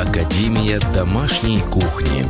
Академия домашней кухни.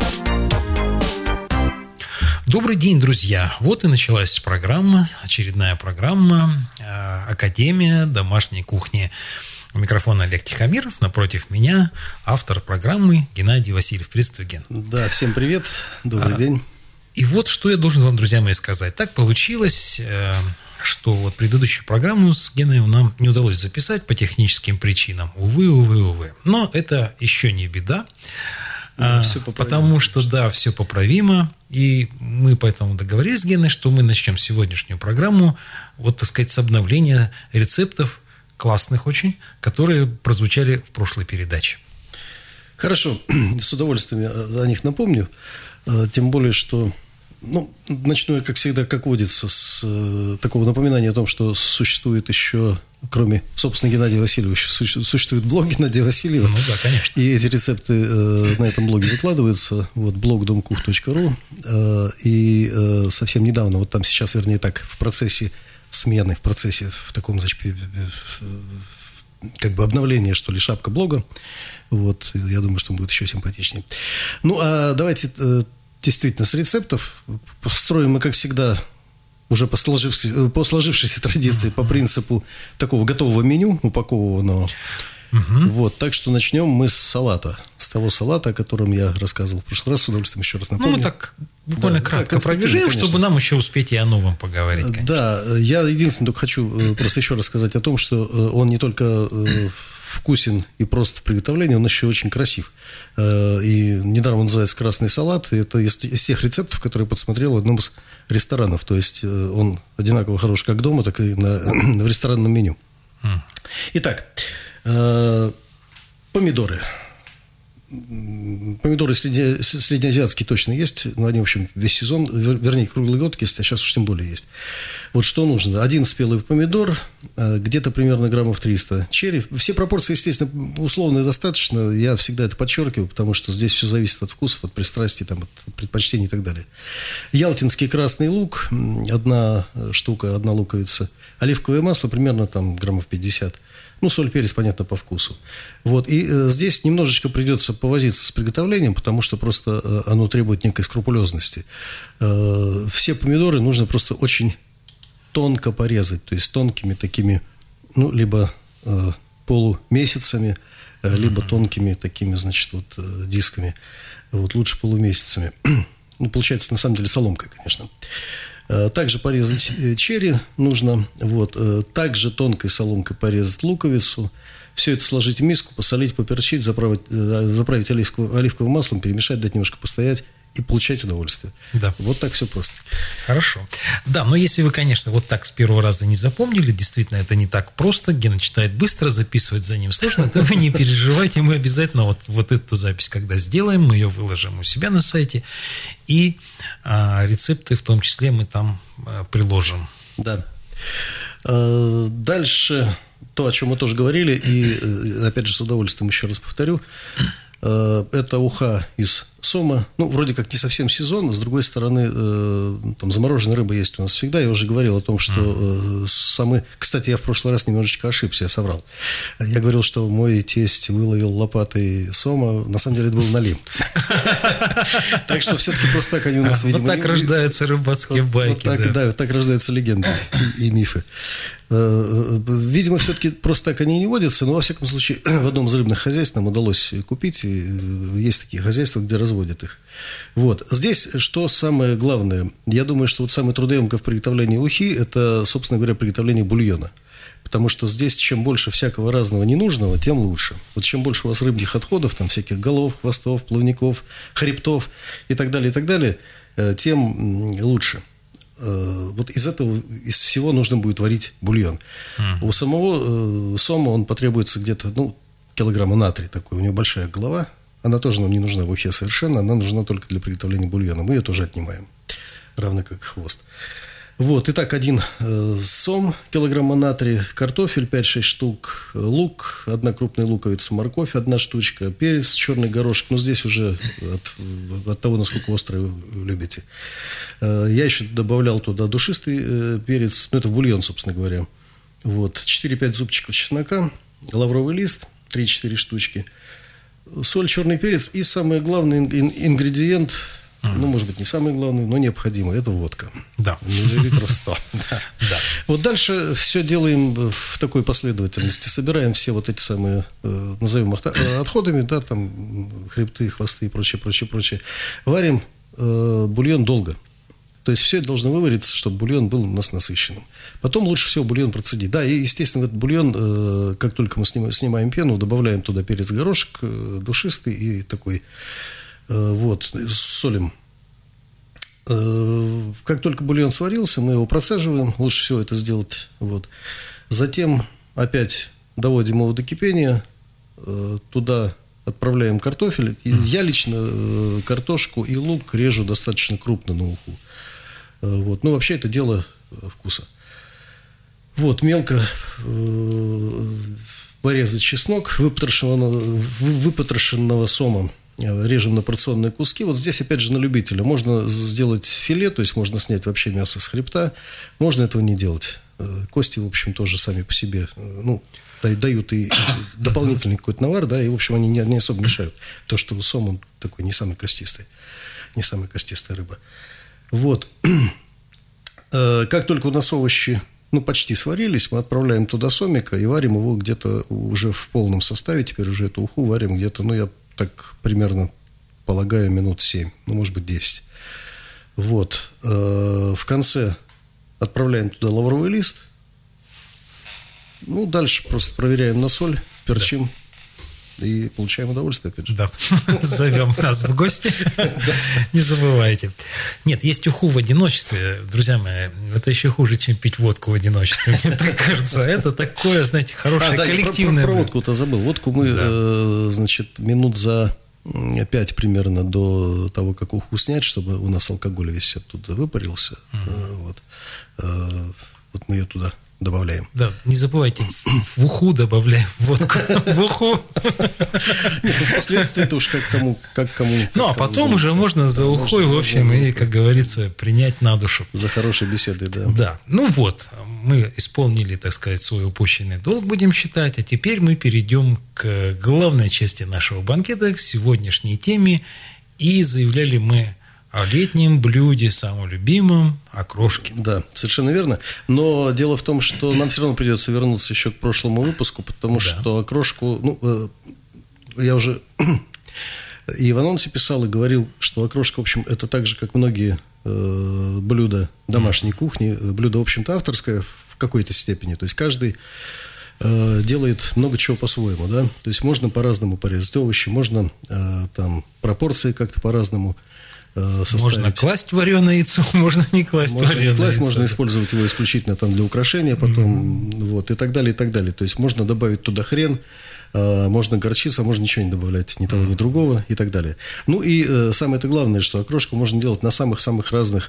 Добрый день, друзья! Вот и началась программа, очередная программа «Академия домашней кухни». У микрофона Олег Тихомиров, напротив меня автор программы Геннадий Васильев. Приветствую, Ген. Да, всем привет, добрый день. И вот что я должен вам, друзья мои, сказать. Так получилось, что вот предыдущую программу с Геной нам не удалось записать по техническим причинам. Увы. Но это еще не беда. Потому что, да, все поправимо. И мы поэтому договорились с Геной, что мы начнем сегодняшнюю программу, вот, так сказать, с обновления рецептов, классных очень, которые прозвучали в прошлой передаче. Хорошо, с удовольствием о них напомню. Тем более, что, начну я, как всегда, как водится, с такого напоминания о том, что существует еще, кроме, собственно, Геннадия Васильева, существует блог Геннадия Васильева. Ну да, конечно. И эти рецепты на этом блоге выкладываются. Вот, блог domkuch.ru. И совсем недавно, вот там сейчас, вернее так, в процессе смены, в таком, значит, как бы обновление, что ли, шапка блога. Вот, я думаю, что он будет еще симпатичнее. А давайте действительно с рецептов. Построим мы, как всегда, уже по сложившейся традиции, по принципу такого готового меню, упакованного. Вот, так что начнем мы с салата. С того салата, о котором я рассказывал в прошлый раз. С удовольствием еще раз напомню. Мы так буквально кратко пробежим, чтобы нам еще успеть и о новом поговорить, конечно. Да, я единственное только хочу просто еще раз сказать о том, что он не только вкусен и прост в приготовлении, он еще очень красив. И недаром он называется «красный салат». Это из тех рецептов, которые я подсмотрел в одном из ресторанов. То есть он одинаково хорош как дома, так и в ресторанном меню. Итак, помидоры. Помидоры среднеазиатские точно есть, но они, в общем, весь сезон, вернее, круглый год есть, а сейчас уж тем более есть. Вот что нужно. Один спелый помидор, где-то примерно граммов 300 черри. Все пропорции, естественно, условные достаточно. Я всегда это подчеркиваю, потому что здесь все зависит от вкусов, от пристрастий, там, от предпочтений и так далее. Ялтинский красный лук, одна штука, одна луковица. Оливковое масло примерно там граммов 50. Соль, перец, понятно, по вкусу. Вот. И здесь немножечко придется повозиться с приготовлением, потому что просто оно требует некой скрупулезности. Все помидоры нужно просто очень тонко порезать, то есть тонкими такими, либо полумесяцами, либо тонкими такими, значит, вот дисками. Вот, лучше полумесяцами. Получается, на самом деле, соломкой, конечно. Также порезать черри нужно. Вот. Также тонкой соломкой порезать луковицу. Все это сложить в миску, посолить, поперчить, заправить оливковым маслом, перемешать, дать немножко постоять и получать удовольствие. Да. Вот так все просто. Хорошо. Да, но если вы, конечно, вот так с первого раза не запомнили, действительно, это не так просто. Гена читает быстро, записывать за ним сложно, то вы не переживайте, мы обязательно вот эту запись, когда сделаем, мы ее выложим у себя на сайте, и рецепты в том числе мы там приложим. Да. Дальше то, о чем мы тоже говорили, и опять же с удовольствием еще раз повторю, это уха из сома. Вроде как не совсем сезон, но с другой стороны, там замороженная рыба есть у нас всегда. Я уже говорил о том, что самы... Кстати, я в прошлый раз немножечко ошибся, я соврал. Я говорил, что мой тесть выловил лопатой сома. На самом деле это был налим. Так что все-таки просто так они у нас, видимо... Вот так рождаются рыбацкие байки. Да, так рождаются легенды и мифы. Видимо, все-таки просто так они не водятся, но, во всяком случае, в одном из рыбных хозяйств нам удалось купить, и есть такие хозяйства, где разводят их. Вот. Здесь что самое главное? Я думаю, что вот самое трудоемкое в приготовлении ухи – это, собственно говоря, приготовление бульона. Потому что здесь чем больше всякого разного ненужного, тем лучше. Вот чем больше у вас рыбных отходов, там всяких голов, хвостов, плавников, хребтов и так далее, тем лучше. Вот из всего нужно будет варить бульон. У самого сома он потребуется где-то, килограмма на 3 такой. У него большая голова. Она тоже нам не нужна в ухе совершенно. Она нужна только для приготовления бульона. Мы ее тоже отнимаем. Равно как и хвост. Вот. Итак, один сом, килограмма на 3, картофель 5-6 штук, лук, 1 крупная луковица, морковь 1 штучка, перец, черный горошек. Здесь уже от того, насколько острый вы любите. Я еще добавлял туда душистый перец. Это в бульон, собственно говоря. Вот. 4-5 зубчиков чеснока, лавровый лист 3-4 штучки. соль, черный перец и самый главный ингредиент, ну, может быть, не самый главный, но необходимый, это водка. Да. Миллилитров 100. Да. Вот дальше все делаем в такой последовательности. Собираем все вот эти самые, назовем их отходами, да, там хребты, хвосты и прочее. Варим бульон долго. То есть все это должно вывариться, чтобы бульон был у нас насыщенным. Потом лучше всего бульон процедить. Да, и, естественно, в этот бульон, как только мы снимаем пену, добавляем туда перец, горошек, душистый и такой, вот, солим. Как только бульон сварился, мы его процеживаем. Лучше всего это сделать. Вот. Затем опять доводим его до кипения. Туда отправляем картофель. Я лично картошку и лук режу достаточно крупно на уху. Вот. Ну, вообще, это дело вкуса. Вот, мелко порезать чеснок, выпотрошенного сомом. Режем на порционные куски. Вот здесь, опять же, на любителя. Можно сделать филе, то есть можно снять вообще мясо с хребта. Можно этого не делать. Кости, в общем, тоже сами по себе, ну, дают и дополнительный какой-то навар, да, и, в общем, они не особо мешают. То, что сом, он такой не самая костистая рыба. Вот. Как только у нас овощи, ну, почти сварились, мы отправляем туда сомика и варим его где-то уже в полном составе. Теперь уже эту уху варим где-то, ну, я так примерно полагаю, минут 7, ну, может быть, 10. Вот. В конце отправляем туда лавровый лист. Ну, дальше просто проверяем на соль, перчим. И получаем удовольствие, опять же. Да, зовем нас в гости. Не забывайте. Нет, есть уху в одиночестве, друзья мои. Это еще хуже, чем пить водку в одиночестве, мне так кажется. Это такое, знаете, хорошее коллективное. Про водку-то забыл. Водку мы, значит, минут за 5 примерно до того, как уху снять, чтобы у нас алкоголь весь оттуда выпарился. Вот мы ее туда добавляем. Да, не забывайте, в уху добавляем водку. В уху. Нет, впоследствии это уж как кому. Ну, а потом уже можно за ухой, в общем, и, как говорится, принять на душу. За хорошей беседой, да. Да. Ну вот, мы исполнили, так сказать, свой упущенный долг, будем считать, а теперь мы перейдем к главной части нашего банкета, к сегодняшней теме, и заявляли мы о летнем блюде, самом любимом, окрошке. Да, совершенно верно. Но дело в том, что нам все равно придется вернуться еще к прошлому выпуску, потому что окрошку... Ну, я уже и в анонсе писал, и говорил, что окрошка, в общем, это так же, как многие блюда домашней кухни. Блюдо, в общем-то, авторское в какой-то степени. То есть каждый делает много чего по-своему, да. То есть можно по-разному порезать овощи, можно там пропорции как-то по-разному составить. Можно класть вареное яйцо, можно не класть вареное яйцо. Можно использовать его исключительно там для украшения потом, вот, и так далее, и так далее. То есть можно добавить туда хрен, можно горчицу, а можно ничего не добавлять, ни того, ни другого, и так далее. Ну и самое-то главное, что окрошку можно делать на самых-самых разных...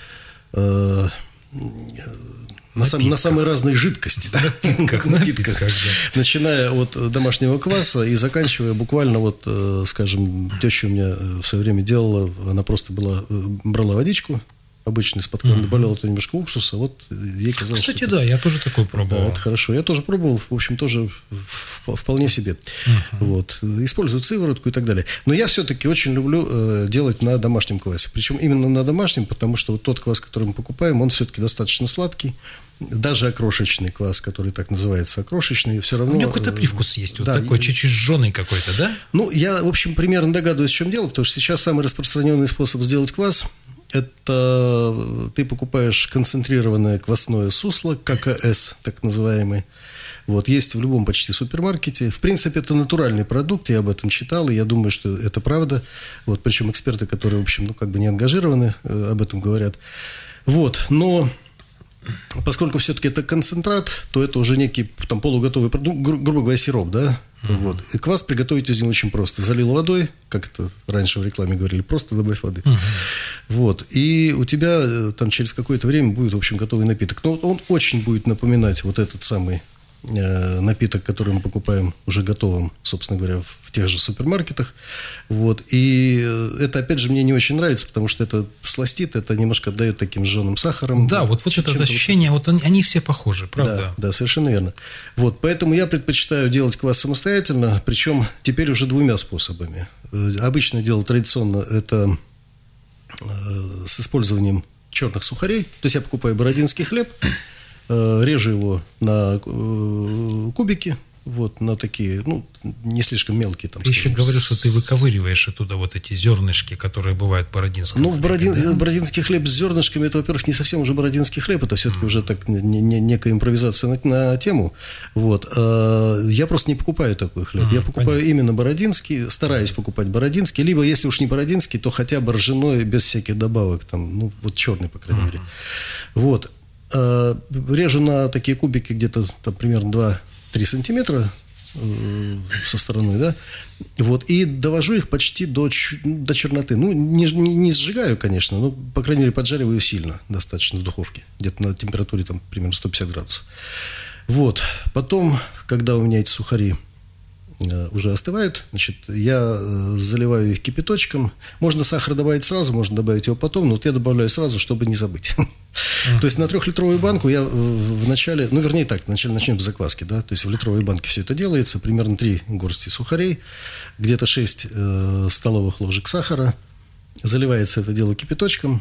На самые разные жидкости. Да? Напитках. Начиная от домашнего кваса и заканчивая буквально, вот, скажем, теща у меня в свое время делала, она просто брала водичку обычную из-под крана, добавляла туда немножко уксуса, вот ей казалось, кстати, да, я тоже такой пробовал. Да, это хорошо. Я тоже пробовал, в общем, тоже вполне себе. Вот. Использую сыворотку и так далее. Но я все-таки очень люблю делать на домашнем квасе. Причем именно на домашнем, потому что вот тот квас, который мы покупаем, он все-таки достаточно сладкий. Даже окрошечный квас, который так называется окрошечный, все равно... У него какой-то привкус есть, вот такой, чуть-чуть жженый какой-то, да? Ну, я, в общем, примерно догадываюсь, в чем дело, потому что сейчас самый распространенный способ сделать квас – это ты покупаешь концентрированное квасное сусло, ККС, так называемый. Вот, есть в любом почти супермаркете. В принципе, это натуральный продукт, я об этом читал, и я думаю, что это правда. Вот, причем эксперты, которые, в общем, ну, как бы не ангажированы, об этом говорят. Вот, но... Поскольку все-таки это концентрат, то это уже некий там полуготовый продукт, грубо говоря, сироп, да? Вот. И квас приготовить из него очень просто. Залил водой, как это раньше в рекламе говорили, просто добавь воды. Вот. И у тебя там через какое-то время будет, в общем, готовый напиток. Но он очень будет напоминать вот этот самый напиток, который мы покупаем уже готовым, собственно говоря, в тех же супермаркетах. Вот. И это, опять же, мне не очень нравится, потому что это сластит, это немножко отдает таким жженым сахаром. Да, вот это ощущение, вот они все похожи, правда? Да, совершенно верно. Вот, поэтому я предпочитаю делать квас самостоятельно, причем теперь уже двумя способами. Обычное дело традиционно это с использованием черных сухарей. То есть я покупаю бородинский хлеб, режу его на кубики, вот, на такие, не слишком мелкие. Там, ты еще говоришь, что ты выковыриваешь оттуда вот эти зернышки, которые бывают в бородинском хлебе. Бородинский хлеб с зернышками, это, во-первых, не совсем уже бородинский хлеб, это все-таки уже так некая импровизация на тему. Вот. Я просто не покупаю такой хлеб. Я покупаю именно бородинский, стараюсь покупать бородинский, либо, если уж не бородинский, то хотя бы ржаной, без всяких добавок, там, вот черный, по крайней мере. Вот. Режу на такие кубики где-то там, примерно 2-3 сантиметра со стороны, да, вот, и довожу их почти до черноты. Не сжигаю, конечно, но, по крайней мере, поджариваю сильно, достаточно в духовке, где-то на температуре там примерно 150 градусов. Вот, потом, когда у меня эти сухари уже остывают, значит, я заливаю их кипяточком. Можно сахар добавить сразу, можно добавить его потом, но вот я добавляю сразу, чтобы не забыть. То есть на 3-литровую банку я вначале, вначале начнем с закваски, да, то есть в литровой банке все это делается, примерно 3 горсти сухарей, где-то 6 столовых ложек сахара, заливается это дело кипяточком,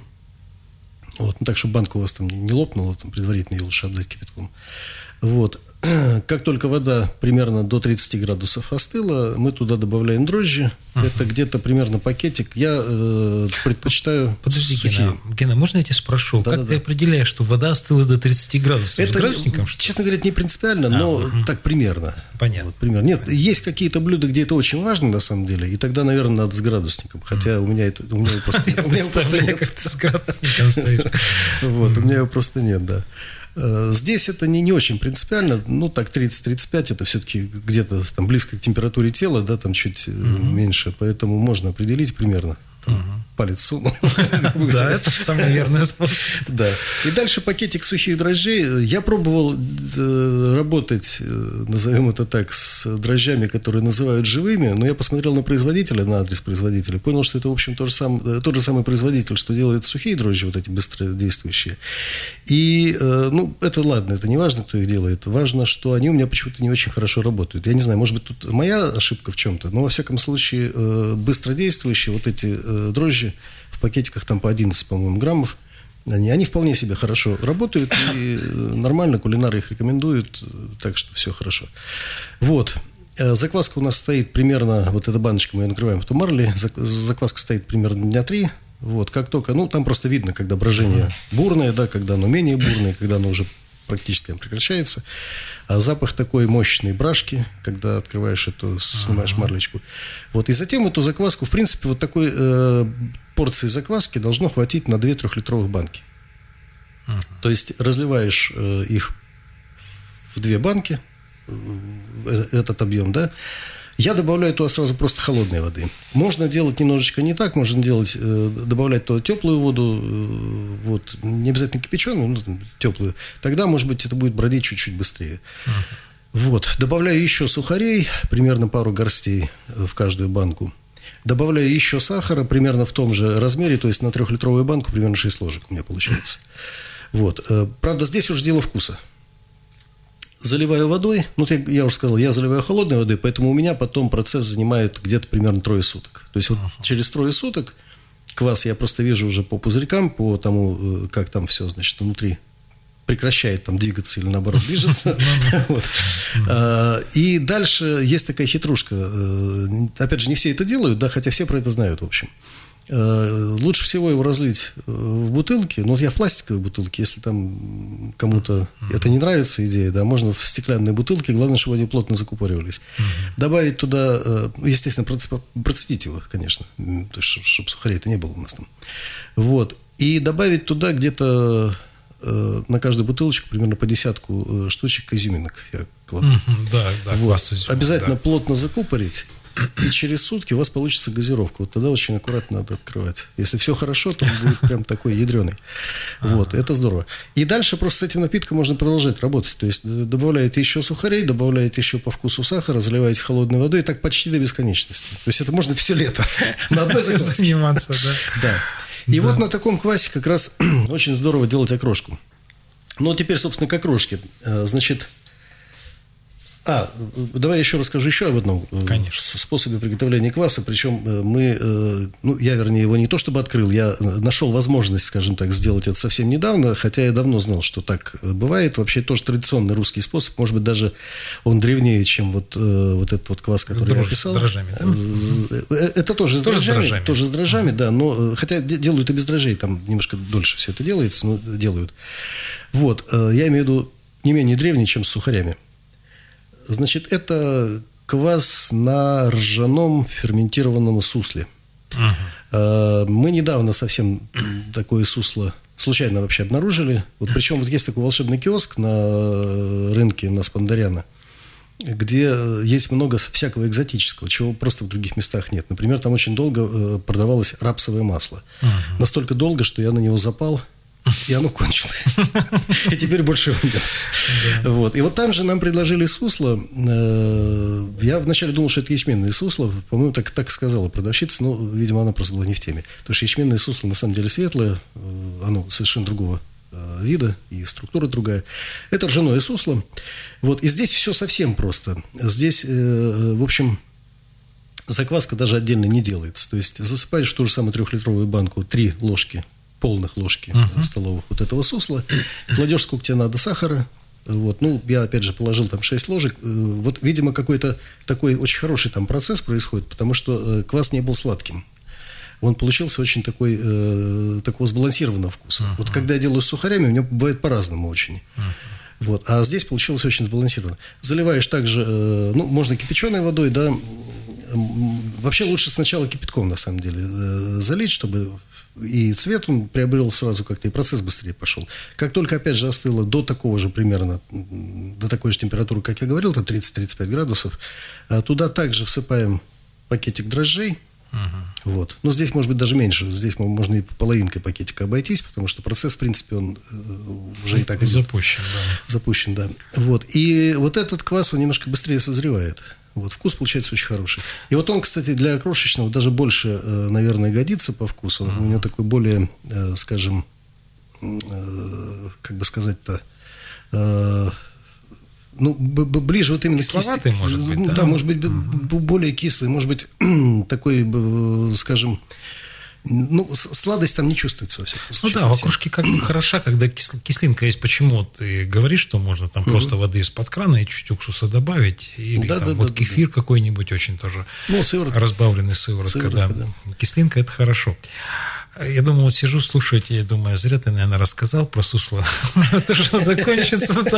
вот, так, чтобы банка у вас там не лопнула, там, предварительно ее лучше обдать кипятком. Вот. Как только вода примерно до 30 градусов остыла, мы туда добавляем дрожжи. Это где-то примерно пакетик. Я предпочитаю сухие. Гена, можно я тебя спрошу? Как ты определяешь, что вода остыла до 30 градусов? Это, градусником, честно говоря, не принципиально, но так примерно. Понятно. Вот, примерно. Нет, есть какие-то блюда, где это очень важно, на самом деле, и тогда, наверное, надо с градусником. Хотя у меня просто нет. Я представляю, как ты с градусником стоишь. Вот, у меня его просто нет, да. Здесь это не очень принципиально, так 30-35 это все-таки где-то там близко к температуре тела, да, там чуть меньше, поэтому можно определить примерно. Палец сунул. Да, это самый верный способ. Да. И дальше пакетик сухих дрожжей. Я пробовал работать, назовем это так, с дрожжами, которые называют живыми, но я посмотрел на производителя, на адрес производителя, понял, что это, в общем, тот же самый производитель, что делает сухие дрожжи, вот эти быстродействующие. И, это ладно, это не важно, кто их делает. Важно, что они у меня почему-то не очень хорошо работают. Я не знаю, может быть, тут моя ошибка в чем-то, но, во всяком случае, быстродействующие вот эти дрожжи в пакетиках там по 11, по-моему, граммов, они вполне себе хорошо работают, и нормально кулинары их рекомендуют, так что все хорошо. Вот. Закваска у нас стоит примерно, вот эта баночка, мы ее накрываем потом марлей, закваска стоит примерно дня 3. Вот, как только, там просто видно, когда брожение бурное, да, когда оно менее бурное, когда оно уже практически прекращается. А запах такой мощной брашки, когда открываешь эту, снимаешь марлечку. Вот, и затем эту закваску, в принципе, вот такой порции закваски должно хватить на 2 3-литровых банки. То есть разливаешь их в 2 банки, этот объем, да. Я добавляю туда сразу просто холодной воды. Можно делать немножечко не так, можно добавлять туда теплую воду, вот, не обязательно кипяченую, теплую. Тогда, может быть, это будет бродить чуть-чуть быстрее. Вот. Добавляю еще сухарей, примерно пару горстей в каждую банку. Добавляю еще сахара, примерно в том же размере, то есть на 3-литровую банку примерно 6 ложек у меня получается. Вот. Правда, здесь уже дело вкуса. Заливаю водой, я уже сказал, я заливаю холодной водой, поэтому у меня потом процесс занимает где-то примерно 3 суток. То есть вот через 3 суток квас я просто вижу уже по пузырькам, по тому, как там все, значит, внутри прекращает там двигаться или наоборот движется. И дальше есть такая хитрушка. Опять же, не все это делают, да, хотя все про это знают, в общем. Лучше всего его разлить в бутылке, я в пластиковой бутылке, если там кому-то это не нравится идея, да, можно в стеклянной бутылке, главное, чтобы они плотно закупоривались. Добавить туда, естественно, процедить его, конечно, то есть, чтобы сухарей-то не было у нас там. Вот. И добавить туда где-то на каждую бутылочку примерно по 10 штучек изюминок я кладу. Да, вот. Обязательно плотно закупорить. и через сутки у вас получится газировка. Вот тогда очень аккуратно надо открывать. Если все хорошо, то он будет прям такой ядреный. Вот, это здорово. И дальше просто с этим напитком можно продолжать работать. То есть добавляете еще сухарей, добавляете еще по вкусу сахара, заливаете холодной водой, и так почти до бесконечности. То есть это можно все лето на одной закваске заниматься, да. И вот на таком квасе как раз очень здорово делать окрошку. Ну, теперь, собственно, к окрошке. Значит, давай я еще расскажу еще об одном способе приготовления кваса. Причем я, вернее, его не то чтобы открыл, я нашел возможность, скажем так, сделать это совсем недавно, хотя я давно знал, что так бывает. Вообще тоже традиционный русский способ, может быть, даже он древнее, чем вот этот вот квас, который я описал. С дрожжами, да? Это тоже с дрожжами. Тоже с дрожжами, да, но хотя делают и без дрожжей, там немножко дольше все это делается, но делают. Вот, я имею в виду не менее древний, чем с сухарями. Значит, это квас на ржаном ферментированном сусле. Мы недавно совсем такое сусло случайно вообще обнаружили. Вот, причем вот есть такой волшебный киоск на рынке на Спандаряна, где есть много всякого экзотического, чего просто в других местах нет. Например, там очень долго продавалось рапсовое масло. Настолько долго, что я на него запал, и оно кончилось. И теперь больше его нет. Вот. И вот там же нам предложили сусло. Я вначале думал, что это ячменное сусло. По-моему, так сказала продавщица, но, видимо, она просто была не в теме. Потому что ячменное сусло на самом деле светлое. Оно совершенно другого вида, и структура другая. Это ржаное сусло. Вот. И здесь все совсем просто. Здесь, в общем, закваска даже отдельно не делается. То есть засыпаешь в ту же самую 3-литровую банку 3 полных ложки столовых вот этого сусла, кладешь сколько тебе надо сахара. Вот. Ну, я, опять же, положил там 6 ложек. Вот, видимо, какой-то такой очень хороший там процесс происходит, потому что квас не был сладким. Он получился очень такого сбалансированного вкуса. Вот когда я делаю с сухарями, у него бывает по-разному очень. Вот. А здесь получилось очень сбалансированно. Заливаешь также, можно кипяченой водой, да. Вообще лучше сначала кипятком, на самом деле, залить, чтобы и цвет он приобрел сразу как-то, и процесс быстрее пошел. Как только, опять же, остыло до такого же примерно, до такой же температуры, как я говорил, это 30-35 градусов, туда также всыпаем пакетик дрожжей. Вот. Но здесь, может быть, даже меньше. Здесь можно и половинкой пакетика обойтись, потому что процесс, в принципе, он уже и так запущен, да. Вот. И вот этот квас, он немножко быстрее созревает. Вот, вкус получается очень хороший. И вот он, кстати, для окрошечного даже больше, наверное, годится по вкусу. У него такой более, скажем, как бы сказать-то, ближе вот именно кисловатый, может быть, да, может быть, более кислый, может быть, такой, скажем, сладость там не чувствуется во всяком случае. В окрошке как бы хороша, когда кислинка есть. Почему ты говоришь, что можно там просто воды из-под крана и чуть уксуса добавить, или кефир какой-нибудь очень тоже разбавленный сыворотка, да. Кислинка – это хорошо. Я думаю, вот сижу, слушаю тебя, и думаю, зря ты, наверное, рассказал про сусло. То, что закончится там.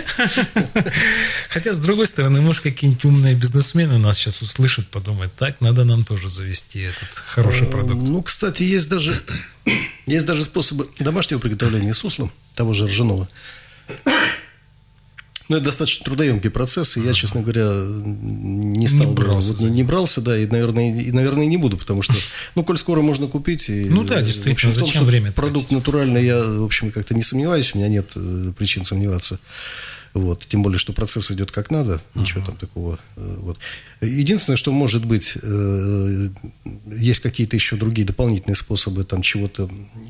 Хотя, с другой стороны, может, какие-нибудь умные бизнесмены нас сейчас услышат, подумают, так, надо нам тоже завести этот хороший продукт. Кстати, есть даже способы домашнего приготовления сусла, того же ржаного. Но это достаточно трудоемкий процесс, и я, честно говоря, не брался, да, и, наверное, не буду, потому что, коль скоро можно купить. И, действительно, в общем, зачем время тратить? Продукт натуральный, я, в общем, как-то не сомневаюсь, у меня нет причин сомневаться. Вот. Тем более, что процесс идет как надо, ничего там такого. Вот. Единственное, что может быть, есть какие-то еще другие дополнительные способы там чего-то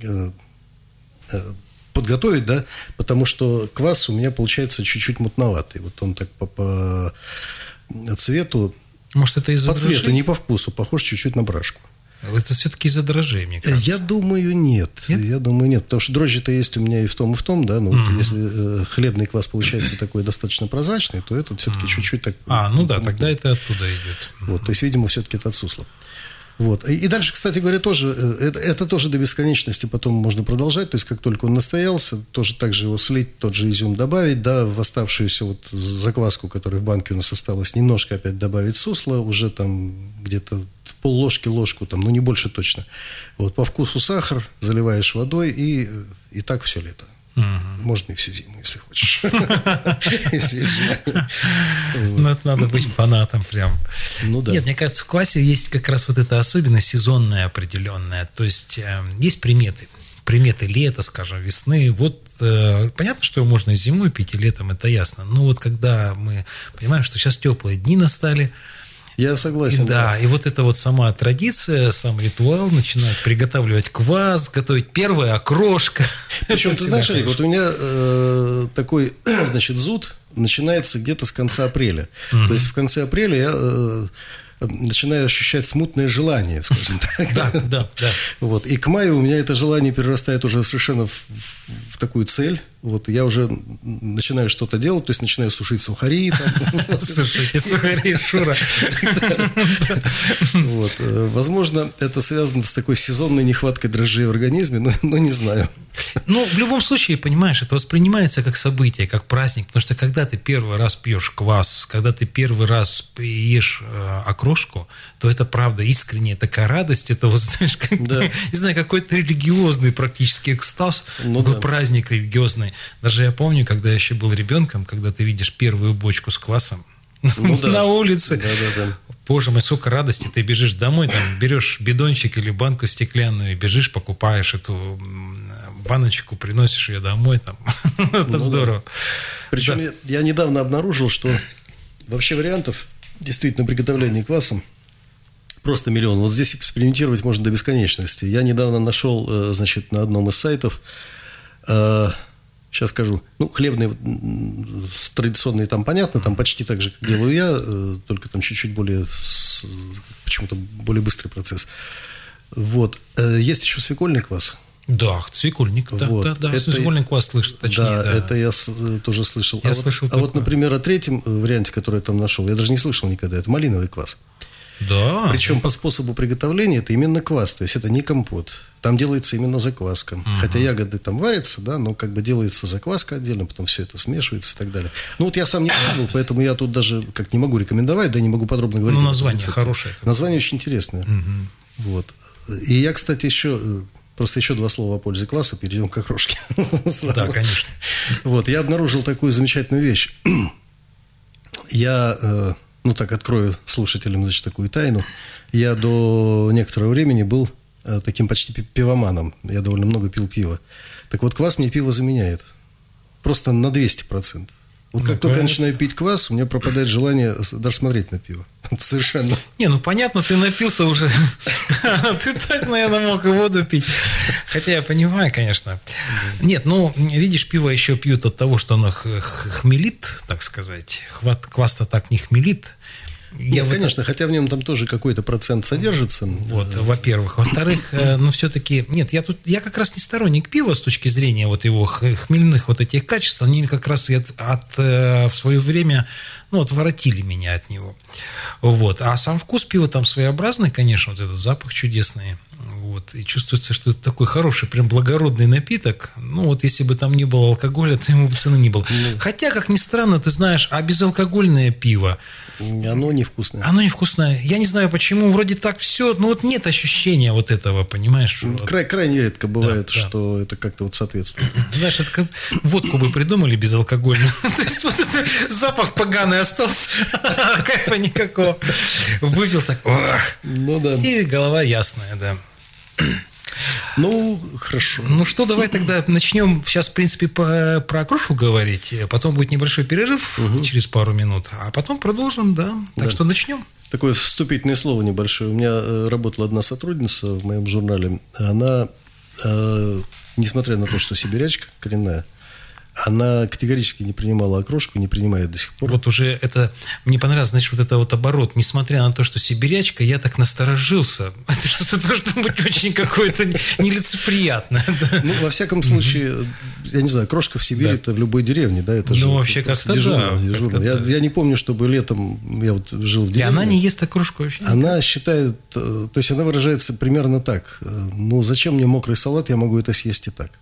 подготовить, да, потому что квас у меня получается чуть-чуть мутноватый. Вот он так по цвету, может, это из-за дрожжей? По цвету, не по вкусу, похож чуть-чуть на брашку. Это все-таки из-за дрожжей, мне кажется. Я думаю, нет. Потому что дрожжи-то есть у меня и в том, да. Вот если хлебный квас получается такой достаточно прозрачный, то этот все-таки чуть-чуть так... тогда это оттуда идет. Вот, то есть, видимо, все-таки это от сусла. Вот. И дальше, кстати говоря, тоже, это тоже до бесконечности потом можно продолжать. То есть, как только он настоялся, тоже так же его слить, тот же изюм добавить, да, в оставшуюся вот закваску, которая в банке у нас осталась, немножко опять добавить сусла, уже там где-то пол-ложки, ложку, там, не больше точно. Вот, по вкусу сахар, заливаешь водой, и так все лето. Можно и всю зиму, если хочешь. надо быть фанатом прям. Ну да. Нет, мне кажется, в квасе есть как раз вот эта особенность сезонная определенная. То есть есть приметы. Приметы лета, скажем, весны. Вот понятно, что его можно и зимой пить, и летом, это ясно. Но вот когда мы понимаем, что сейчас теплые дни настали, я согласен. и вот эта вот сама традиция, сам ритуал, начинают приготавливать квас, готовить первая окрошка. Причем, ты знаешь, Олег, вот у меня такой, значит, зуд начинается где-то с конца апреля. То есть в конце апреля я начинаю ощущать смутное желание, скажем так. Да. Вот. И к маю у меня это желание перерастает уже совершенно в такую цель. Вот. Я уже начинаю что-то делать, то есть начинаю сушить сухари. Слушайте, сухари, Шура. Возможно, это связано с такой сезонной нехваткой дрожжей в организме, но не знаю. Ну, в любом случае, понимаешь, это воспринимается как событие, как праздник, потому что когда ты первый раз пьешь квас, когда ты первый раз ешь окрошку, то это правда искренняя такая радость, это вот, знаешь, как, не знаю, какой-то религиозный практически экстаз, такой праздник религиозный. Даже я помню, когда я еще был ребенком, когда ты видишь первую бочку с квасом на улице. Боже мой, сколько радости, ты бежишь домой, там, берешь бидончик или банку стеклянную, бежишь, покупаешь эту баночку, приносишь ее домой, там. Это здорово. Причем я недавно обнаружил, что вообще вариантов действительно приготовления кваса просто миллион. Вот здесь экспериментировать можно до бесконечности. Я недавно нашел, значит, на одном из сайтов, сейчас скажу, хлебные традиционные там понятно, там почти так же, как делаю я, только там чуть-чуть более, почему-то более быстрый процесс. Вот. Есть еще свекольный квас. Да, свекольник, да, свекольный квас слышал, точнее. Да, это я тоже слышал. А вот, например, о третьем варианте, который я там нашел, я даже не слышал никогда, это малиновый квас. Да. Причем по способу приготовления это именно квас, то есть это не компот. Там делается именно закваска. Хотя ягоды там варятся, да, но как бы делается закваска отдельно, потом все это смешивается и так далее. Ну вот я сам не пробовал, поэтому я тут даже как не могу рекомендовать, да, не могу подробно говорить. Название хорошее. Название очень интересное. Вот. И я, кстати, просто еще два слова о пользе кваса, перейдем к окрошке. Да, конечно. Вот, я обнаружил такую замечательную вещь. Я, так открою слушателям, значит, такую тайну. Я до некоторого времени был таким почти пивоманом. Я довольно много пил пива. Так вот, квас мне пиво заменяет. Просто на 200%. Вот как только я начинаю пить квас, у меня пропадает желание даже смотреть на пиво. Совершенно. Понятно, ты напился уже. Ты так, наверное, мог и воду пить. Хотя я понимаю, конечно. Нет, видишь, пиво еще пьют от того, что оно хмелит, так сказать. Квас-то так не хмелит. Нет, конечно, хотя в нем там тоже какой-то процент содержится. Вот, во-первых. Во-вторых, все-таки... Нет, я как раз не сторонник пива с точки зрения вот его хмельных вот этих качеств. Они как раз в свое время отворотили меня от него. Вот. А сам вкус пива там своеобразный, конечно, вот этот запах чудесный. Вот. И чувствуется, что это такой хороший, прям благородный напиток. Если бы там не было алкоголя, то ему бы цены не было. Хотя, как ни странно, ты знаешь, а безалкогольное пиво... Оно невкусное. Оно невкусное. Я не знаю, почему. Вроде так все, нет ощущения вот этого, понимаешь? Крайне редко бывает, что это как-то вот соответствует. Знаешь, это водку бы придумали безалкогольную. То есть вот этот запах поганый остался. Кайфа никакого. Выпил так. И голова ясная, да. Хорошо. Что, давай тогда начнем сейчас, в принципе, про окрошку говорить. Потом будет небольшой перерыв через пару минут. А потом продолжим, да. Так что начнем. Такое вступительное слово небольшое. У меня работала одна сотрудница в моем журнале. Она, несмотря на то, что сибирячка коренная, она категорически не принимала окрошку, не принимает до сих пор. Вот уже это... Мне понравилось, значит, вот это вот оборот. Несмотря на то, что сибирячка, я так насторожился. Это что-то должно быть очень какое-то нелицеприятное. Во всяком случае, я не знаю, крошка в Сибири, это в любой деревне, да? Это же вообще как-то дежурно. Я не помню, чтобы летом я вот жил в деревне. И она не ест окрошку вообще? Она считает... То есть она выражается примерно так. Зачем мне мокрый салат, я могу это съесть и так.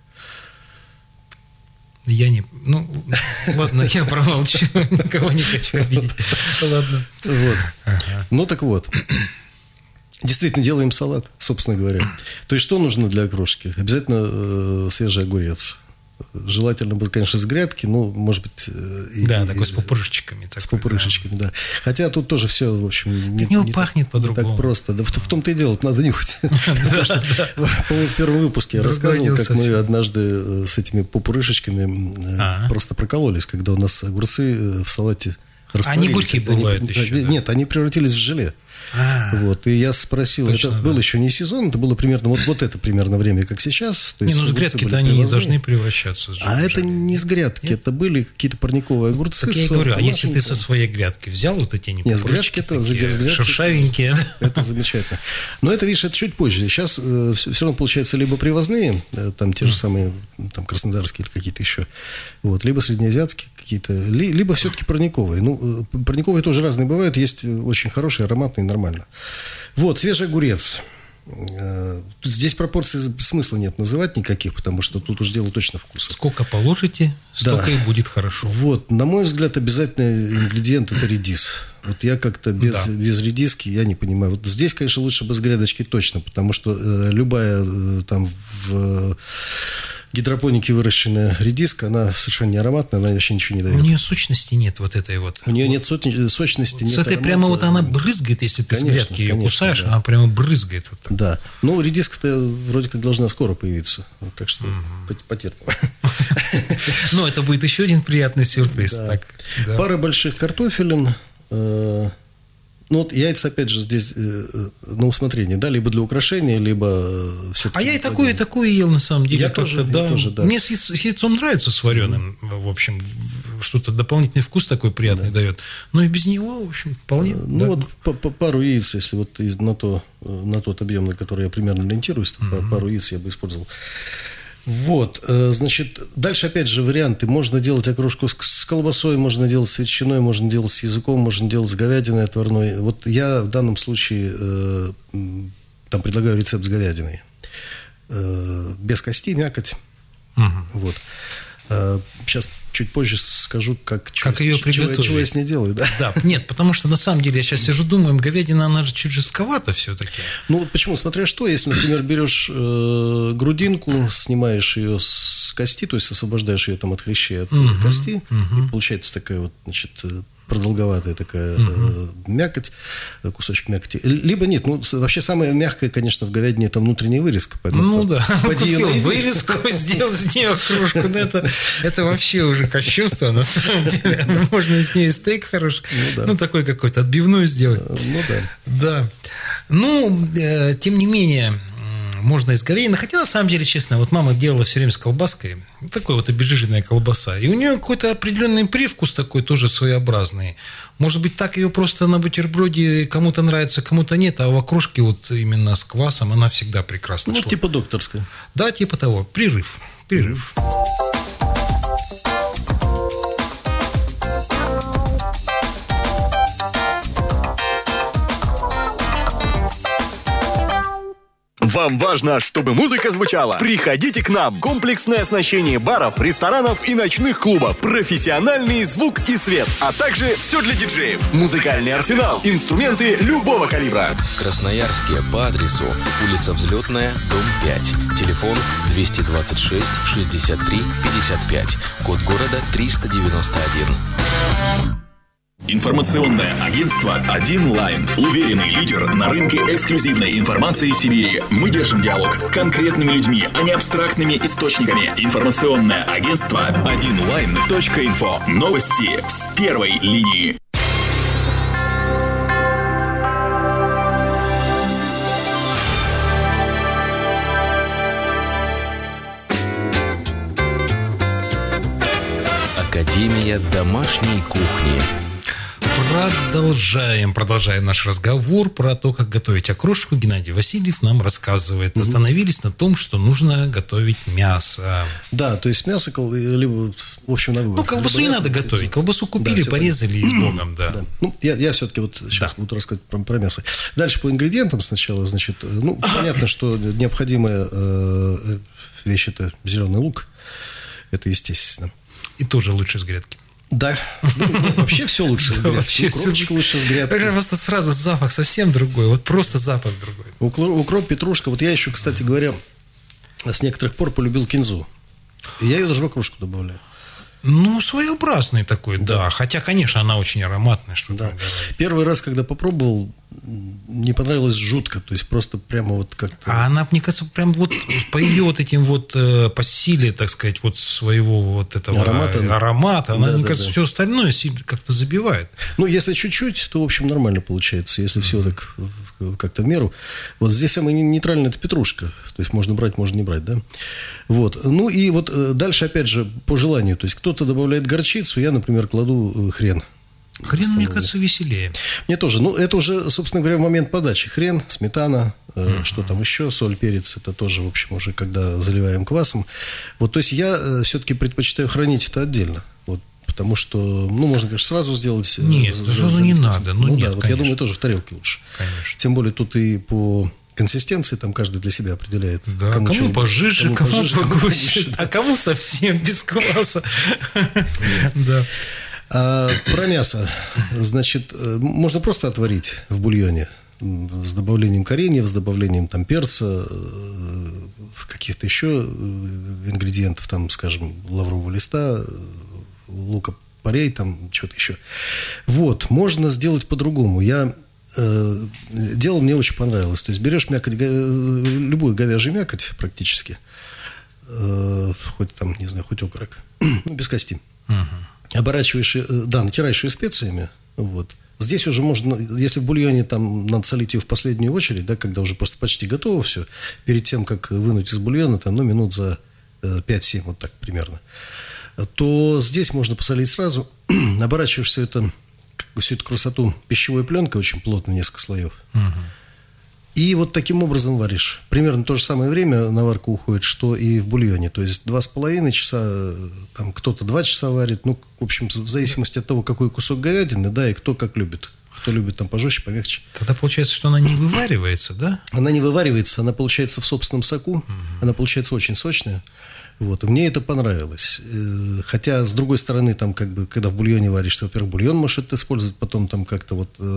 Я не... ладно, я промолчу. Никого не хочу обидеть. Ладно. Вот. Так вот. Действительно, делаем салат, собственно говоря. То есть, что нужно для окрошки? Обязательно свежий огурец. Желательно бы, конечно, с грядки, но, может быть... такой с пупырышечками. С пупырышечками, да. Хотя тут тоже все, в общем... Не пахнет по-другому. Так просто. Да, в том-то и дело, надо нюхать. В первом выпуске я рассказывал, как мы однажды с этими пупырышечками просто прокололись, когда у нас огурцы в салате растворились. Они горькие бывают еще? Нет, они превратились в желе. Вот, и я спросил, точно, это был еще не сезон, это было примерно вот это примерно время, как сейчас. То есть с грядки-то они не должны превращаться. Это не с грядки, это были какие-то парниковые огурцы. Так я и говорю, а если ты со своей грядки взял вот эти с грядки, это шершавенькие. Это замечательно. Но это, видишь, это чуть позже. Сейчас все равно получается либо привозные, там те же самые там, краснодарские или какие-то еще, вот, либо среднеазиатские какие-то, либо все-таки парниковые. Ну, парниковые тоже разные бывают, есть очень хорошие, ароматные, нормально. Вот, свежий огурец. Здесь пропорций смысла нет называть никаких, потому что тут уж дело точно вкуса. Сколько положите, столько и будет хорошо. Вот, на мой взгляд, обязательный ингредиент – это редис. Вот я как-то без редиски, я не понимаю. Вот здесь, конечно, лучше бы с грядочки точно, потому что любая там в гидропонике выращенная редиска, она совершенно не ароматная, она вообще ничего не дает. У нее сочности нет вот этой вот. У нее нет сочности, нет с этой аромата. Прямо вот она брызгает, если ты с грядки ее кусаешь, она прямо брызгает. Вот так. Да. Ну, редиска-то вроде как должна скоро появиться. Так что потерпим. Ну, это будет еще один приятный сюрприз. Пара больших картофелин. Ну, вот яйца, опять же, здесь на усмотрение, да, либо для украшения, либо все-таки... А я и такое ел, на самом деле. Я тоже, да. Мне с яйцом нравится с вареным, в общем, что-то дополнительный вкус такой приятный дает. Но и без него, в общем, вполне. Ну, вот пару яиц, если вот на тот объем, на который я примерно ориентируюсь, пару яиц я бы использовал. Вот, значит, дальше, опять же, варианты. Можно делать окрошку с колбасой, можно делать с ветчиной, можно делать с языком, можно делать с говядиной отварной. Вот я в данном случае там предлагаю рецепт с говядиной. Без кости, мякоть. Вот. Сейчас чуть позже скажу, как ее приготовить. Чего я с ней делаю, да? Да, нет, потому что на самом деле я сейчас сижу, думаю, говядина, она же чуть жестковата все-таки. Ну, вот почему? Смотря что, если, например, берешь грудинку, снимаешь ее с кости, то есть освобождаешь ее там от хрящей, от кости, и получается такая вот, значит, продолговатая такая мякоть, кусочек мякоти. Либо нет, ну, вообще самое мягкое, конечно, в говядине это внутренняя вырезка. Ну, да, купил вырезку, сделал из нее кружку. Это вообще уже кощунство, на самом деле. Можно из нее стейк хороший, ну, такой какой-то отбивной сделать. Ну, да. Да. Ну, тем не менее, можно из говядины. Хотя, на самом деле, честно, вот мама делала все время с колбаской. Такой вот обезжиренная колбаса. И у нее какой-то определенный привкус такой тоже своеобразный. Может быть, так ее просто на бутерброде кому-то нравится, кому-то нет. А в окрошке вот именно с квасом она всегда прекрасно шла. Ну, типа докторская. Да, типа того. Прерыв. Вам важно, чтобы музыка звучала? Приходите к нам. Комплексное оснащение баров, ресторанов и ночных клубов. Профессиональный звук и свет. А также все для диджеев. Музыкальный арсенал. Инструменты любого калибра. В Красноярске по адресу улица Взлетная, дом 5. Телефон 226 63 55. Код города 391. Информационное агентство «Один Лайн». Уверенный лидер на рынке эксклюзивной информации Сибири. Мы держим диалог с конкретными людьми, а не абстрактными источниками. Информационное агентство «1Line.info». Новости с первой линии. Академия домашней кухни. Продолжаем наш разговор про то, как готовить окрошку. Геннадий Васильев нам рассказывает. Остановились на том, что нужно готовить мясо. Да, то есть мясо, либо, в общем, на выбор. Ну, колбасу не надо готовить. Колбасу купили, да, порезали и с Богом, да. Ну, я все-таки вот сейчас буду рассказывать про мясо. Дальше по ингредиентам сначала, значит, ну, понятно, что необходимая вещь – это зеленый лук. Это естественно. И тоже лучше с грядки. Да. Вообще все лучше с грядки. Укропчик лучше с грядки. Просто сразу запах совсем другой. Вот просто запах другой. Укроп, петрушка. Вот я еще, кстати говоря, с некоторых пор полюбил кинзу. Я ее даже в окрошку добавляю. Ну, своеобразный такой, да. Хотя, конечно, она очень ароматная, что Да. там говорить. Первый раз, когда попробовал, не понравилось жутко. То есть просто прямо вот как-то... А она, мне кажется, прям вот по ее вот этим вот по силе, так сказать, вот своего вот этого аромата она, мне кажется, все остальное как-то забивает. Ну, если чуть-чуть, то, в общем, нормально получается. Если все так как-то в меру. Вот здесь самое нейтральное – это петрушка. То есть можно брать, можно не брать, да? Вот. Ну, и вот дальше, опять же, по желанию. То есть кто-то добавляет горчицу, я, например, кладу хрен. Хрен, мне кажется, веселее. Мне тоже. Ну, это уже, собственно говоря, в момент подачи. Хрен, сметана, что там еще, соль, перец. Это тоже, в общем, уже когда заливаем квасом. Вот, то есть я все-таки предпочитаю хранить это отдельно. Вот, потому что, ну, можно, конечно, сразу сделать. Нет, сразу не надо. Ну, нет, да, вот я думаю, тоже в тарелке лучше. Конечно. Тем более тут и по консистенции там каждый для себя определяет. Да, кому пожиже, кому погуще, а кому совсем без кваса. Да. А про мясо. Значит, можно просто отварить в бульоне с добавлением кореньев, с добавлением там перца, каких-то еще ингредиентов, там, скажем, лаврового листа, лука-порей, там, что-то еще. Вот, можно сделать по-другому. Дело мне очень понравилось. То есть берешь мякоть, любую говяжью мякоть практически, хоть там, не знаю, хоть окорок, без кости. Оборачиваешь, да, натираешь ее специями. Вот. Здесь уже можно, если в бульоне там надо солить ее в последнюю очередь, да, когда уже просто почти готово все, перед тем, как вынуть из бульона, там, ну, минут за 5-7, вот так примерно, то здесь можно посолить сразу. Оборачиваешь всю эту красоту пищевой пленкой, очень плотно, несколько слоев. И вот таким образом варишь. Примерно то же самое время на варку уходит, что и в бульоне. То есть 2,5 часа, там кто-то 2 часа варит. Ну, в общем, в зависимости от того, какой кусок говядины, да, и кто как любит. Кто любит там пожестче, помягче. Тогда получается, что она не вываривается, да? Она не вываривается, она получается в собственном соку. Она получается очень сочная. Вот. И мне это понравилось. Хотя, с другой стороны, там, как бы, когда в бульоне варишь, то, во-первых, бульон можешь это использовать, потом там как-то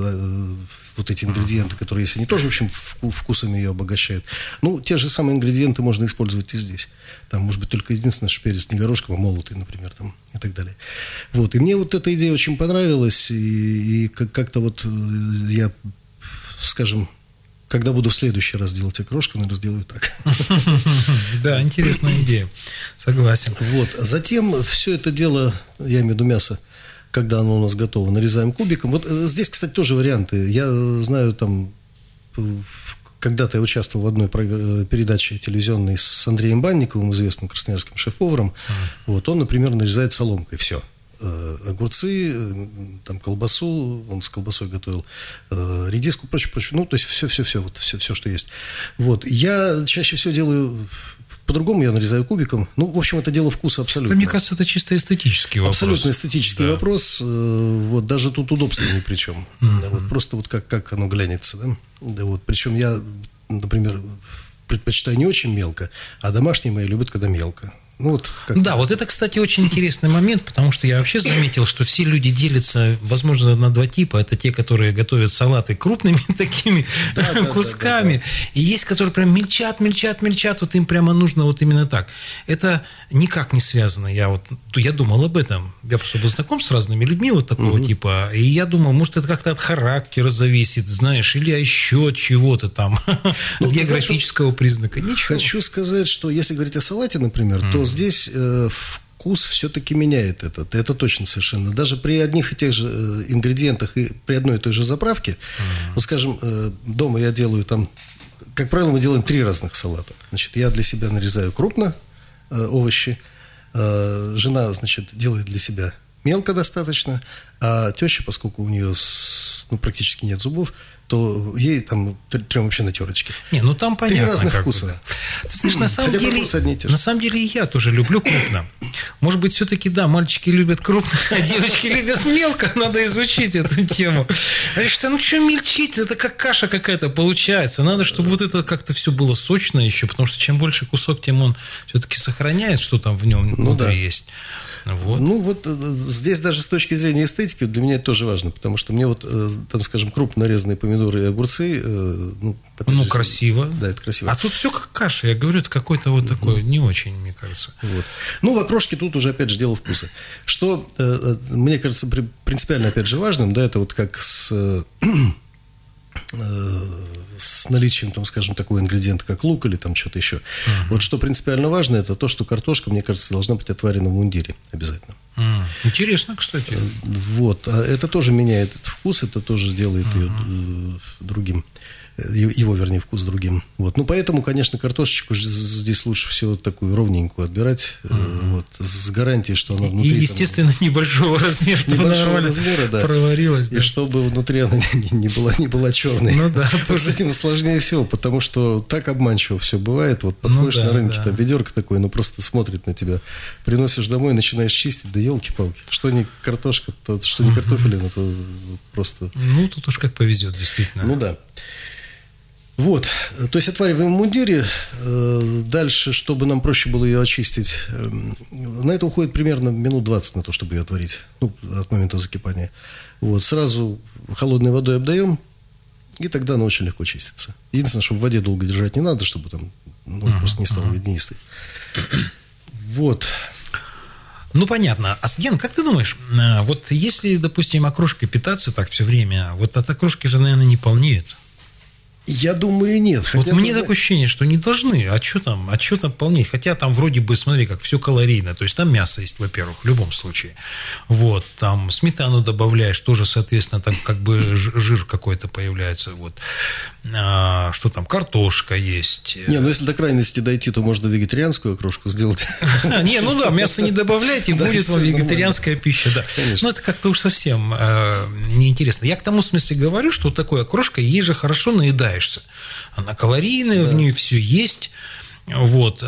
вот эти ингредиенты, которые есть, они тоже, в общем, вкусами ее обогащают. Ну, те же самые ингредиенты можно использовать и здесь. Там, может быть, только единственное, что перец не горошком, а молотый, например, там, и так далее. Вот. И мне вот эта идея очень понравилась, и как-то вот я, скажем, когда буду в следующий раз делать окрошку, наверное, сделаю так. Да, интересная идея. Согласен. Вот. Затем все это дело, я имею в виду мясо, когда оно у нас готово, нарезаем кубиком. Вот здесь, кстати, тоже варианты. Я знаю, там, когда-то я участвовал в одной передаче телевизионной с Андреем Банниковым, известным красноярским шеф-поваром. Вот. Он, например, нарезает соломкой все. Огурцы, там, колбасу, он с колбасой готовил, редиску, прочее. Ну, то есть все, вот, все, что есть. Вот. Я чаще всего делаю по-другому, я нарезаю кубиком. Ну, в общем, это дело вкуса абсолютно. Мне кажется, это чисто эстетический вопрос. Абсолютно эстетический вопрос. Вот, даже тут удобство ни при чем. Вот, просто вот как оно глянется. Да? Вот. Причем я, например, предпочитаю не очень мелко, а домашние мои любят, когда мелко. Ну, вот да, вот это, кстати, очень интересный момент, потому что я вообще заметил, что все люди делятся, возможно, на два типа. Это те, которые готовят салаты крупными такими кусками, да. И есть, которые прям мельчат, вот им прямо нужно вот именно так. Это никак не связано. Я думал об этом. Я просто был знаком с разными людьми вот такого типа, и я думал, может, это как-то от характера зависит, знаешь, или еще от чего-то там, от географического признака. Ничего. Хочу сказать, что если говорить о салате, например, то здесь вкус все-таки меняет этот. Это точно совершенно. Даже при одних и тех же ингредиентах и при одной и той же заправке, вот, скажем, дома я делаю там, как правило, мы делаем 3 разных салата. Значит, я для себя нарезаю крупно овощи, жена, значит, делает для себя мелко достаточно, а теща, поскольку у нее практически нет зубов, то ей там 3 вообще на терочке. Не, ну там понятно. 3 разных вкуса. Ты знаешь, на самом деле и я тоже люблю крупно. Может быть, все-таки, да, мальчики любят крупно, а девочки любят мелко. Надо изучить эту тему. А я считаю, ну что мельчить? Это как каша какая-то получается. Надо, чтобы вот это как-то все было сочно еще, потому что чем больше кусок, тем он все-таки сохраняет, что там в нем внутри есть. Вот. Ну, вот здесь даже с точки зрения эстетики для меня это тоже важно, потому что мне вот, там, скажем, крупно нарезанные помидоры и огурцы... красиво. Да, это красиво. А тут все как каша, я говорю, это какой-то вот такой, не очень, мне кажется. Вот. Ну, в окрошке тут уже, опять же, дело вкуса. Что, мне кажется, принципиально, опять же, важным, да, это вот как с наличием, там, скажем, такого ингредиента, как лук или там что-то еще. Вот что принципиально важно, это то, что картошка, мне кажется, должна быть отварена в мундире обязательно. Интересно, кстати. Вот. А это тоже меняет этот вкус, это тоже делает ее другим. Его, вернее, вкус другим. Вот. Ну, поэтому, конечно, картошечку здесь лучше всего такую ровненькую отбирать, вот, с гарантией, что она внутри... И, естественно, небольшого размера, чтобы нормально проварилась. И чтобы внутри она не была черной. Ну да, вот с этим сложнее всего, потому что так обманчиво все бывает. Вот подходишь на рынке, там ведерко такое, просто смотрит на тебя. Приносишь домой, начинаешь чистить, да елки-палки. Что не картошка, что не картофелина, то просто... Ну, тут уж как повезет, действительно. Ну да. Вот, то есть отвариваем в мундире. Дальше, чтобы нам проще было ее очистить, на это уходит примерно минут 20 на то, чтобы ее отварить, от момента закипания. Вот, сразу холодной водой обдаем, и тогда она очень легко чистится. Единственное, чтобы в воде долго держать не надо, чтобы там просто не стало водянистой. Вот. Ну, понятно. Асген, как ты думаешь, вот если, допустим, окрошкой питаться так все время, вот от окрошки же, наверное, не полнеет? Я думаю, нет. Вот мне такое ощущение, что не должны. А что там полнеть? Хотя там вроде бы, смотри, как все калорийно. То есть там мясо есть, во-первых, в любом случае. Вот, там сметану добавляешь, тоже, соответственно, там как бы жир какой-то появляется. Вот. Что там, картошка есть. Не, ну если до крайности дойти, то можно вегетарианскую окрошку сделать. Не, ну да, мясо не добавляйте, будет вам вегетарианская пища, да. Но это как-то уж совсем неинтересно. Я к тому смысле говорю, что такой окрошкой, ей же хорошо наедаешься. Она калорийная, в ней все есть. Вот.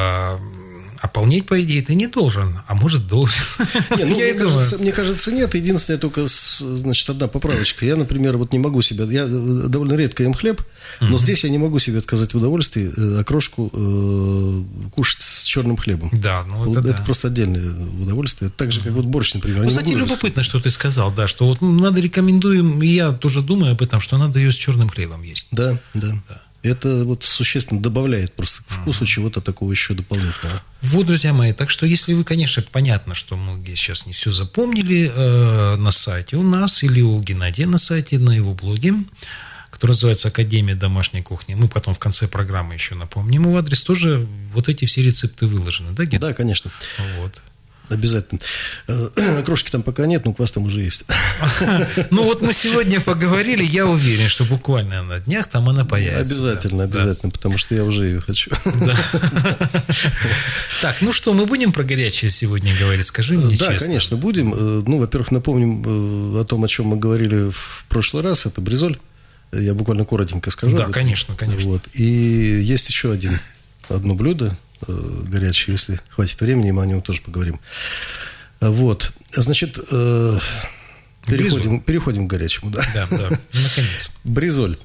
А полнеть, по идее, ты не должен. А может, должен. Мне кажется, нет. Единственное, только, значит, одна поправочка. Я, например, вот не могу себе... Я довольно редко ем хлеб, но здесь я не могу себе отказать в удовольствии окрошку кушать с черным хлебом. Да, ну это просто отдельное удовольствие. Так же, как вот борщ, например. Кстати, любопытно, что ты сказал, да, что вот надо рекомендуем, и я тоже думаю об этом, что надо ее с черным хлебом есть. Да. Это вот существенно добавляет просто к вкусу чего-то такого еще дополнительного. Вот, друзья мои, так что если вы, конечно, понятно, что мы сейчас не все запомнили, на сайте у нас или у Геннадия на сайте, на его блоге, который называется «Академия домашней кухни». Мы потом в конце программы еще напомним его адрес. Тоже вот эти все рецепты выложены, да, Геннадий? Да, конечно. Вот. Обязательно. Окрошки там пока нет, но квас там уже есть. Ну вот мы сегодня поговорили, я уверен, что буквально на днях там она появится. Обязательно, потому что я уже ее хочу. Так, ну что, мы будем про горячее сегодня говорить? Скажи мне честно. Да, конечно, будем. Ну, во-первых, напомним о том, о чем мы говорили в прошлый раз. Это бризоль. Я буквально коротенько скажу. Да, конечно. Вот. И есть еще одно блюдо горячий, если хватит времени, мы о нем тоже поговорим. Вот. Значит, переходим к горячему. Да, наконец. Бризоль.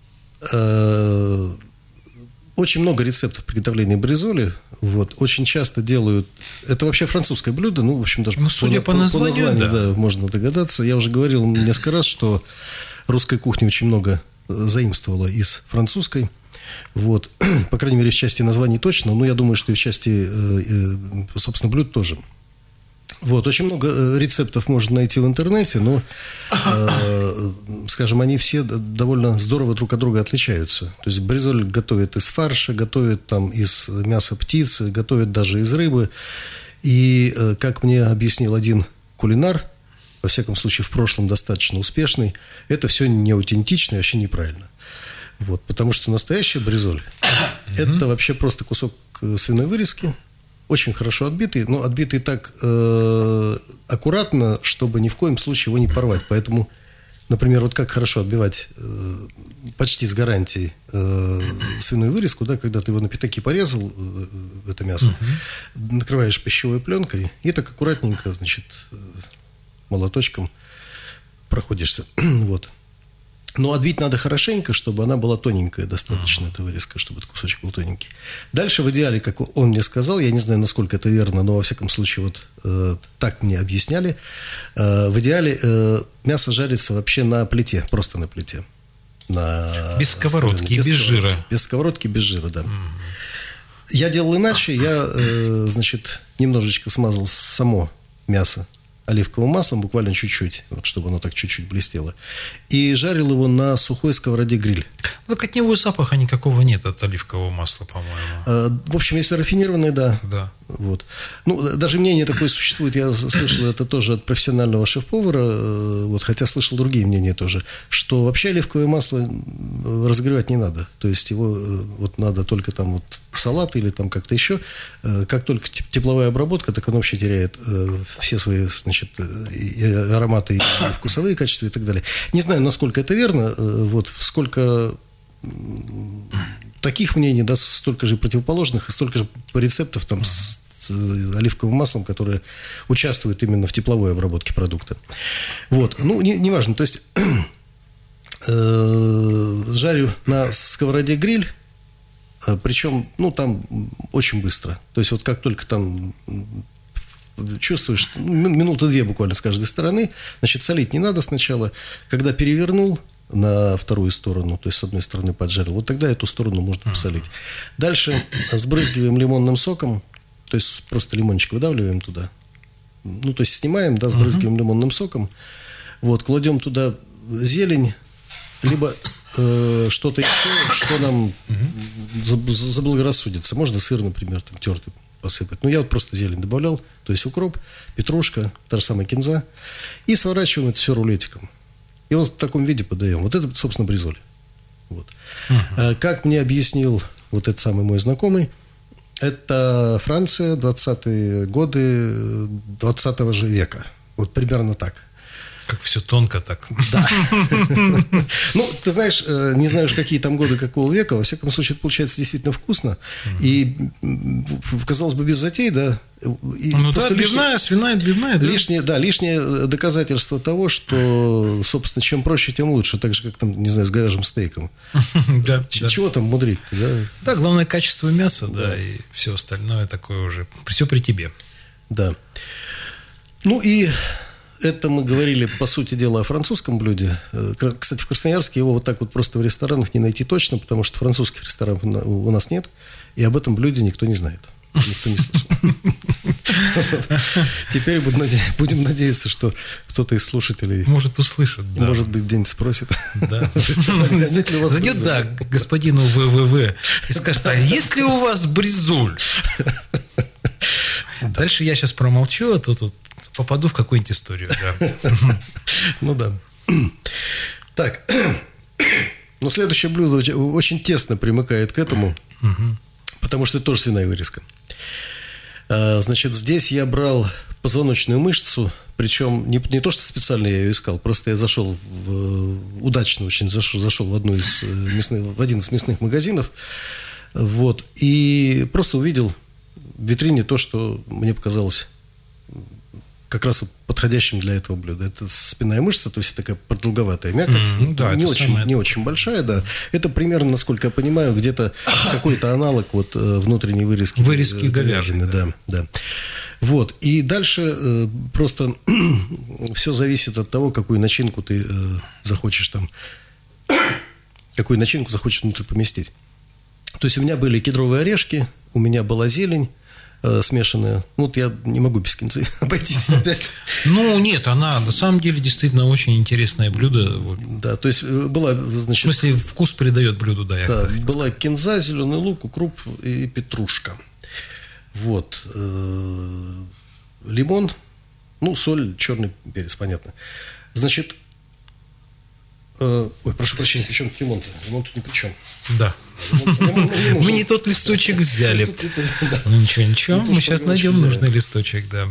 Очень много рецептов приготовления бризоли. Вот. Очень часто делают... Это вообще французское блюдо. Ну, в общем, даже судя по названию, да, можно догадаться. Я уже говорил несколько раз, что русская кухня очень много заимствовала из французской. Вот. По крайней мере, в части названий точно, но я думаю, что и в части, собственно, блюд тоже. Вот. Очень много рецептов можно найти в интернете, но, скажем, они все довольно здорово друг от друга отличаются. То есть бризоль готовят из фарша, готовят там из мяса птицы, готовят даже из рыбы. И, как мне объяснил один кулинар, во всяком случае, в прошлом достаточно успешный, это все не аутентично и вообще неправильно. Вот, потому что настоящая бризоль – это вообще просто кусок свиной вырезки, очень хорошо отбитый, но отбитый так аккуратно, чтобы ни в коем случае его не порвать. Поэтому, например, вот как хорошо отбивать почти с гарантией свиную вырезку, да, когда ты его на пятаки порезал, это мясо, накрываешь пищевой пленкой и так аккуратненько, значит, молоточком проходишься. Вот. Но отбить надо хорошенько, чтобы она была тоненькая достаточно, эта вырезка, чтобы этот кусочек был тоненький. Дальше в идеале, как он мне сказал, я не знаю, насколько это верно, но во всяком случае вот так мне объясняли, в идеале мясо жарится вообще на плите, просто на плите. Без сковородки, без жира. Без сковородки, без жира, да. Я делал иначе, я, значит, немножечко смазал само мясо оливковым маслом, буквально чуть-чуть, вот, чтобы оно так чуть-чуть блестело. И жарил его на сухой сковороде гриль. Так от него запаха никакого нет, от оливкового масла, по-моему. В общем, если рафинированное, да. Да. Вот. Ну, даже мнение такое существует, я слышал это тоже от профессионального шеф-повара, вот, хотя слышал другие мнения тоже, что вообще оливковое масло разогревать не надо. То есть его вот надо только там вот в салат или там как-то еще. Как только тепловая обработка, так оно вообще теряет все свои, значит, и ароматы, и вкусовые качества и так далее. Не знаю, насколько это верно, вот, сколько таких мнений, да, столько же противоположных, и столько же рецептов там с оливковым маслом, которые участвуют именно в тепловой обработке продукта. Вот. Ну, не важно. То есть, жарю на сковороде гриль, причем, ну, там очень быстро. То есть, вот как только там чувствуешь, минуты 2 буквально с каждой стороны, значит, солить не надо сначала. Когда перевернул на вторую сторону, то есть с одной стороны поджарил, вот тогда эту сторону можно посолить. Дальше сбрызгиваем лимонным соком, то есть просто лимончик выдавливаем туда, ну, то есть снимаем, да, сбрызгиваем лимонным соком, вот, кладем туда зелень, либо что-то еще, что нам заблагорассудится. Можно сыр, например, там, тертый посыпать. Ну, я вот просто зелень добавлял, то есть укроп, петрушка, та же самая кинза, и сворачиваем это все рулетиком. И вот в таком виде подаем. Вот это, собственно, бризоль. Вот. Как мне объяснил вот этот самый мой знакомый, это Франция, 20-е годы 20 же века. Вот примерно так. Как все тонко так. Да. Ну, ты знаешь, не знаешь, какие там годы, какого века. Во всяком случае, это получается действительно вкусно. И, казалось бы, без затей, да. Ну да, отбивная, свиная отбивная, да. Лишнее доказательство того, что, собственно, чем проще, тем лучше. Так же, как там, не знаю, с говяжьим стейком. Да. Чего там мудрить, да? Да, главное качество мяса, да, и все остальное такое уже. Все при тебе. Да. Ну и это мы говорили, по сути дела, о французском блюде. Кстати, в Красноярске его вот так вот просто в ресторанах не найти точно, потому что французских ресторанов у нас нет, и об этом блюде никто не знает. Никто не слышал. Теперь будем надеяться, что кто-то из слушателей... Может, услышит, да. Может быть, где-нибудь спросит. Да. Зайдет, да, к господину ВВВ и скажет: а есть ли у вас бризоль? Дальше я сейчас промолчу, а то тут попаду в какую-нибудь историю. Да. Ну да. Так. Но следующее блюдо очень тесно примыкает к этому, потому что это тоже свиная вырезка. Значит, здесь я брал позвоночную мышцу, причем не то, что специально я ее искал, просто я зашел удачно очень зашел в один из мясных магазинов, вот, и просто увидел в витрине то, что мне показалось как раз вот подходящим для этого блюда. Это спинная мышца, то есть такая продолговатая мякоть, да, не очень большая, да. Это примерно, насколько я понимаю, где-то какой-то аналог вот внутренней вырезки говядины, да. Вот. И дальше просто все зависит от того, какую начинку ты захочешь там, какую начинку захочешь внутрь поместить. То есть у меня были кедровые орешки, у меня была зелень смешанная. Ну, вот я не могу без кинзы обойтись опять. Ну, нет, она на самом деле действительно очень интересное блюдо. Да, то есть была, значит... В смысле, вкус придает блюду, да. Да, была кинза, зеленый лук, укроп и петрушка. Вот. Лимон, ну, соль, черный перец, понятно. Значит... Ой, прошу прощения, при чем лимон-то? Лимон тут ни при чем. Да. Мы не тот листочек взяли. Ну, ничего. Мы сейчас найдем нужный листочек, да.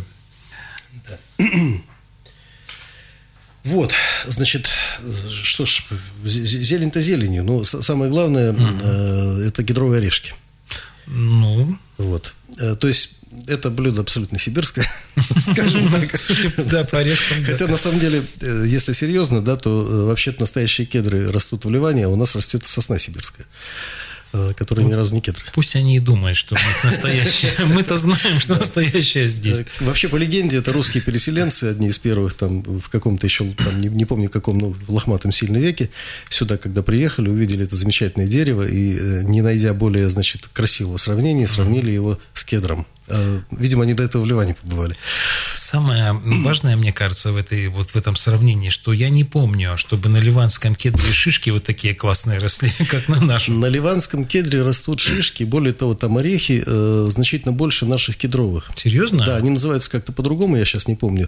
Вот, значит, что ж, зелень-то зеленью. Но самое главное, это кедровые орешки. Ну. Вот. То есть это блюдо абсолютно сибирское, скажем так. Да, по орешкам. Хотя, на самом деле, если серьезно, да, то вообще-то настоящие кедры растут в Ливане, а у нас растет сосна сибирская, которая ни разу не кедр. Пусть они и думают, что у них настоящее. Мы-то знаем, что настоящее здесь. Вообще, по легенде, это русские переселенцы, одни из первых, там, в каком-то еще, там, не помню каком, но в лохматом сильном веке, сюда, когда приехали, увидели это замечательное дерево, и, не найдя более, значит, красивого сравнения, сравнили его с кедром. Видимо, они до этого в Ливане побывали. Самое важное, мне кажется, в этом сравнении, что я не помню, чтобы на ливанском кедре шишки вот такие классные росли, как на нашем. На ливанском кедре растут шишки, более того, там орехи значительно больше наших кедровых. Серьезно? Да, они называются как-то по-другому, я сейчас не помню.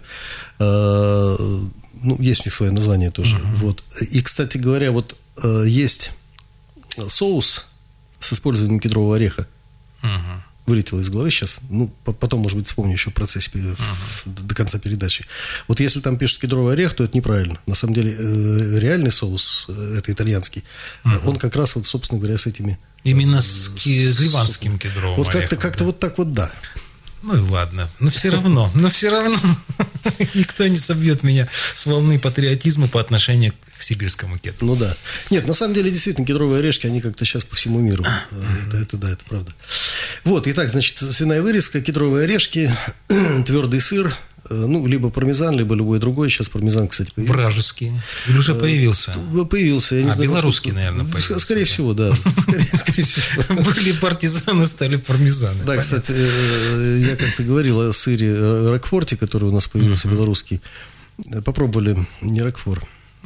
Ну, есть у них свое название тоже. Вот. И, кстати говоря, вот есть соус с использованием кедрового ореха. Вылетело из головы сейчас. Ну, потом, может быть, вспомню еще в процессе до конца передачи. Вот если там пишут кедровый орех, то это неправильно. На самом деле, реальный соус, это итальянский, он как раз, вот, собственно говоря, с этими... Именно с ливанским кедровым вот орехом. Вот как-то вот так вот, да. Ну и ладно. Но все равно никто не собьет меня с волны патриотизма по отношению к сибирскому кедру. Ну да. Нет, на самом деле, действительно, кедровые орешки, они как-то сейчас по всему миру. Это правда. Вот, итак, значит, свиная вырезка, кедровые орешки, твердый сыр, ну, либо пармезан, либо любой другой. Сейчас пармезан, кстати, появился. Вражеский. Или уже появился? Появился. Я не знаю, белорусский, наверное, появился. Скорее всего, да. Скорее всего. Были партизаны, стали пармезаны. Да, кстати, я как-то говорил о сыре Рокфорте, который у нас появился, белорусский. Попробовали не Рокфор.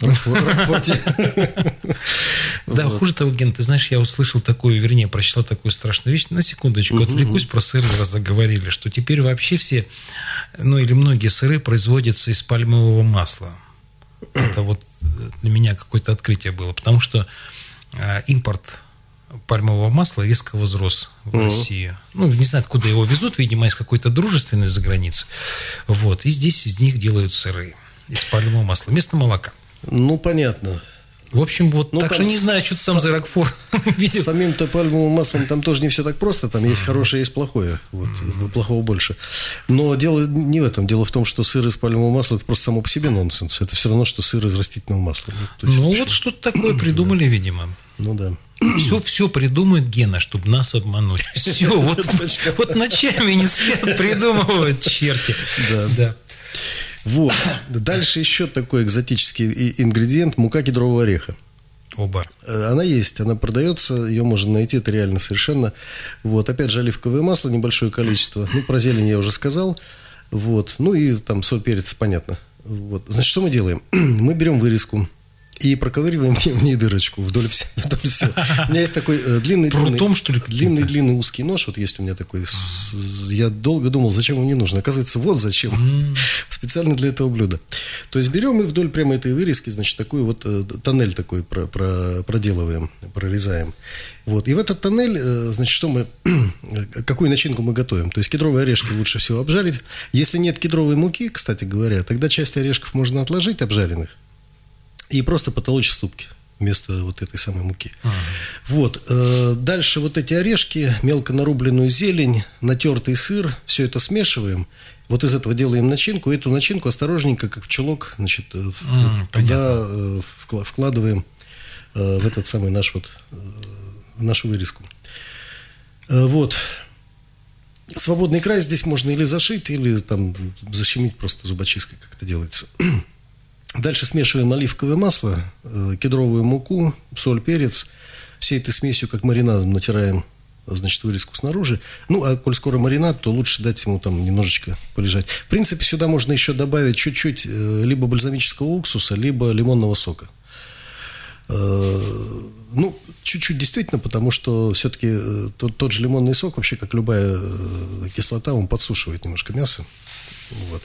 Да, хуже того, Ген, ты знаешь, я услышал такую, вернее, прочитал такую страшную вещь. На секундочку отвлекусь, про сыры раз заговорили, что теперь вообще все, ну или многие сыры производятся из пальмового масла. Это вот для меня какое-то открытие было, потому что импорт пальмового масла резко возрос в России. Ну, не знаю, откуда его везут, видимо, из какой-то дружественной за границы. Вот, и здесь из них делают сыры из пальмового масла вместо молока. Ну, понятно. В общем, вот так что не знаю, что ты там за Рокфор видел. С самим-то пальмовым маслом там тоже не все так просто. Там есть хорошее, есть плохое. Вот, плохого больше. Но дело не в этом. Дело в том, что сыр из пальмового масла – это просто само по себе нонсенс. Это все равно, что сыр из растительного масла. Ну, вот что-то такое придумали, видимо. Ну, да. Все придумает Гена, чтобы нас обмануть. Все, вот ночами не спят, придумывают черти. Да. Вот. Дальше еще такой экзотический ингредиент – мука кедрового ореха. Оба. Она есть, она продается, ее можно найти, это реально совершенно. Вот. Опять же, оливковое масло, небольшое количество. Ну, про зелень я уже сказал. Вот. Ну, и там соль, перец, понятно. Вот. Значит, что мы делаем? Мы берем вырезку и проковыриваем в ней дырочку вдоль всего. У меня есть такой длинный узкий нож. Вот есть у меня такой. Я долго думал, зачем он мне нужен. Оказывается, вот зачем. Специально для этого блюда. То есть берем и вдоль прямо этой вырезки, значит, такой вот тоннель такой проделываем, прорезаем. Вот. И в этот тоннель, значит, что мы, какую начинку мы готовим. То есть кедровые орешки лучше всего обжарить. Если нет кедровой муки, кстати говоря, тогда часть орешков можно отложить обжаренных и просто потолочь в ступке вместо вот этой самой муки. Вот. Дальше вот эти орешки, мелко нарубленную зелень, натертый сыр, все это смешиваем. Вот из этого делаем начинку. Эту начинку осторожненько, как в чулок, значит, туда вкладываем в этот самый наш вот, нашу вырезку. Вот. Свободный край здесь можно или зашить, или там защемить просто зубочисткой, как это делается. Дальше смешиваем оливковое масло, кедровую муку, соль, перец. Всей этой смесью, как маринадом, натираем, значит, вырезку снаружи. Ну, а коль скоро маринад, то лучше дать ему там немножечко полежать. В принципе, сюда можно еще добавить чуть-чуть либо бальзамического уксуса, либо лимонного сока. Ну, чуть-чуть действительно, потому что все-таки тот же лимонный сок, вообще, как любая кислота, он подсушивает немножко мясо. Вот.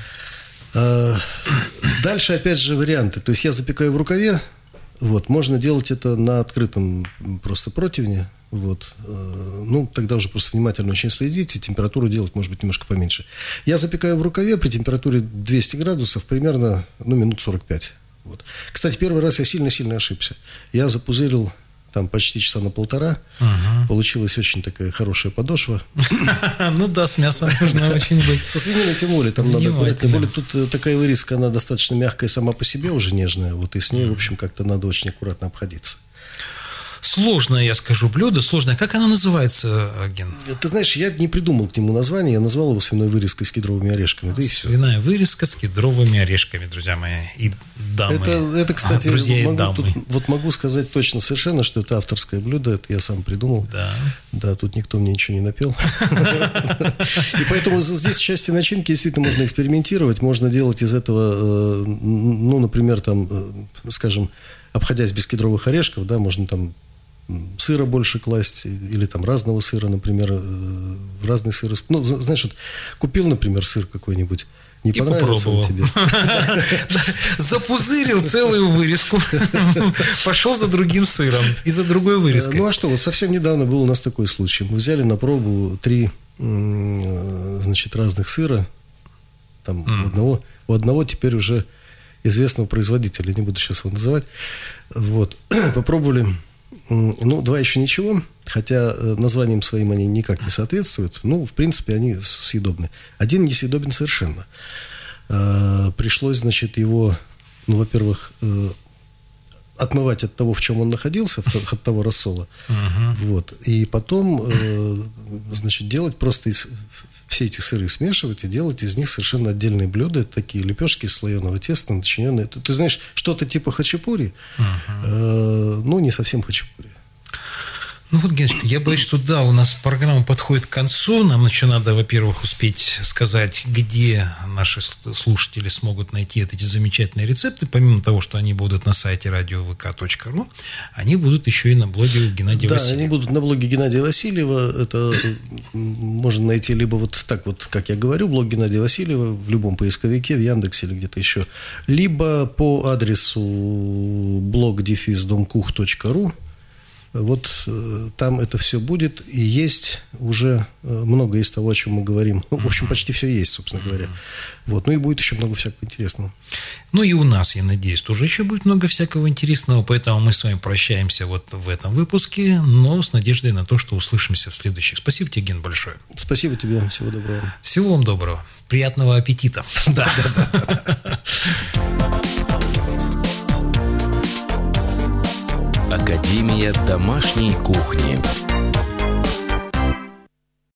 Дальше, опять же, варианты. То есть я запекаю в рукаве. Вот. Можно делать это на открытом просто противне. Вот. Ну, тогда уже просто внимательно очень следите. Температуру делать, может быть, немножко поменьше. Я запекаю в рукаве при температуре 200 градусов примерно минут 45. Вот. Кстати, первый раз я сильно-сильно ошибся. Я запузырил там почти часа на 1,5. Получилась очень такая хорошая подошва. Ну да, с мясом нужно очень быть. Со свининой тем более, там надо аккуратно. Тем более тут такая вырезка, она достаточно мягкая сама по себе, уже нежная. Вот и с ней, в общем, как-то надо очень аккуратно обходиться. Сложное, я скажу, блюдо, сложное. Как оно называется, Ген? Ты знаешь, я не придумал к нему название, я назвал его свиной вырезкой с кедровыми орешками. Свиная вырезка с кедровыми орешками, друзья мои, и дамы. Это, кстати, друзья и дамы. Могу сказать точно совершенно, что это авторское блюдо, это я сам придумал. Да, тут никто мне ничего не напел. И поэтому здесь в части начинки действительно можно экспериментировать, можно делать из этого, ну, например, там, скажем, обходясь без кедровых орешков, да, можно там сыра больше класть, или там разного сыра, например, разный сыр. Ну, знаешь, вот купил, например, сыр какой-нибудь, не понравился он тебе. Запузырил целую вырезку, пошел за другим сыром и за другой вырезкой. Ну, а что, вот совсем недавно был у нас такой случай. Мы взяли на пробу 3, значит, разных сыра, там у одного теперь уже известного производителя, не буду сейчас его называть, вот, попробовали. Ну, 2 еще ничего, хотя названием своим они никак не соответствуют. Ну, в принципе, они съедобны. 1 несъедобен совершенно. Пришлось, значит, его, ну, во-первых, отмывать от того, в чем он находился, от того рассола. Вот. И потом, значит, делать просто все эти сыры смешивать и делать из них совершенно отдельные блюда. Это такие лепешки из слоеного теста, начиненные. Ты знаешь, что-то типа хачапури, но не совсем хачапури. Ну вот, Геночка, я боюсь, что да, у нас программа подходит к концу. Нам еще надо, во-первых, успеть сказать, где наши слушатели смогут найти эти замечательные рецепты. Помимо того, что они будут на сайте radiovk.ru, они будут еще и на блоге Геннадия Васильева. Да, они будут на блоге Геннадия Васильева. Это можно найти либо вот так вот, как я говорю, блог Геннадия Васильева в любом поисковике, в Яндексе или где-то еще. Либо по адресу blog-domkuch.ru. Вот там это все будет, и есть уже много из того, о чем мы говорим. Ну, в общем, почти все есть, собственно говоря. Вот. Ну и будет еще много всякого интересного. Ну и у нас, я надеюсь, тоже еще будет много всякого интересного, поэтому мы с вами прощаемся вот в этом выпуске, но с надеждой на то, что услышимся в следующих. Спасибо тебе, Ген, большое. Спасибо тебе, всего доброго. Всего вам доброго, приятного аппетита. Да. Академия домашней кухни.